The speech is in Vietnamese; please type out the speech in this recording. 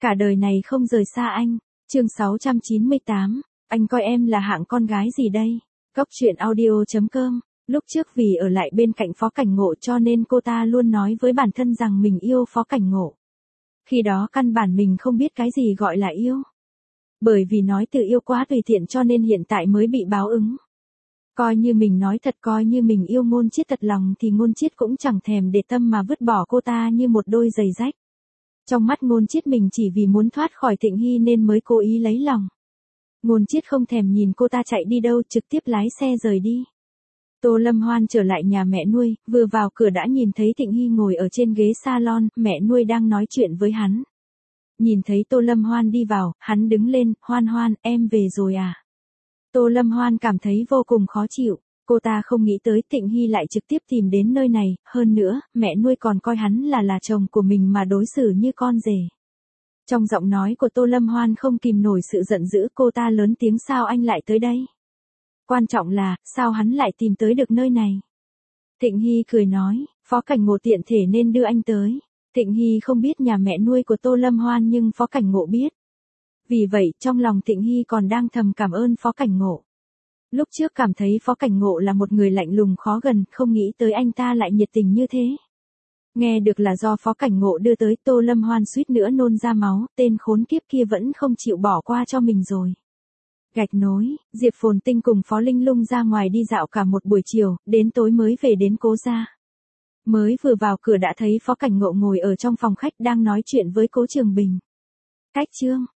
Cả đời này không rời xa anh. Chương 698, anh coi em là hạng con gái gì đây? Cốc truyện audio.com. Lúc trước vì ở lại bên cạnh Phó Cảnh Ngộ cho nên cô ta luôn nói với bản thân rằng mình yêu Phó Cảnh Ngộ. Khi đó căn bản mình không biết cái gì gọi là yêu. Bởi vì nói từ yêu quá tùy tiện cho nên hiện tại mới bị báo ứng. Coi như mình nói thật, coi như mình yêu Ngôn Chiết thật lòng thì Ngôn Chiết cũng chẳng thèm để tâm mà vứt bỏ cô ta như một đôi giày rách. Trong mắt Ngôn Chiết mình chỉ vì muốn thoát khỏi Thịnh Hy nên mới cố ý lấy lòng. Ngôn Chiết không thèm nhìn cô ta chạy đi đâu, trực tiếp lái xe rời đi. Tô Lâm Hoan trở lại nhà mẹ nuôi, vừa vào cửa đã nhìn thấy Thịnh Hy ngồi ở trên ghế salon, mẹ nuôi đang nói chuyện với hắn. Nhìn thấy Tô Lâm Hoan đi vào, hắn đứng lên, Hoan Hoan, em về rồi à? Tô Lâm Hoan cảm thấy vô cùng khó chịu, cô ta không nghĩ tới Thịnh Hy lại trực tiếp tìm đến nơi này, hơn nữa, mẹ nuôi còn coi hắn là chồng của mình mà đối xử như con rể. Trong giọng nói của Tô Lâm Hoan không kìm nổi sự giận dữ, cô ta lớn tiếng, sao anh lại tới đây? Quan trọng là, sao hắn lại tìm tới được nơi này? Thịnh Hy cười nói, Phó Cảnh Ngộ tiện thể nên đưa anh tới. Thịnh Hy không biết nhà mẹ nuôi của Tô Lâm Hoan nhưng Phó Cảnh Ngộ biết. Vì vậy, trong lòng Thịnh Hy còn đang thầm cảm ơn Phó Cảnh Ngộ. Lúc trước cảm thấy Phó Cảnh Ngộ là một người lạnh lùng khó gần, không nghĩ tới anh ta lại nhiệt tình như thế. Nghe được là do Phó Cảnh Ngộ đưa tới, Tô Lâm Hoan suýt nữa nôn ra máu, tên khốn kiếp kia vẫn không chịu bỏ qua cho mình rồi. Gạch nối, Diệp Phồn Tinh cùng Phó Linh Lung ra ngoài đi dạo cả một buổi chiều, đến tối mới về đến Cố gia. Mới vừa vào cửa đã thấy Phó Cảnh Ngộ ngồi ở trong phòng khách đang nói chuyện với Cố Trường Bình. Cách chương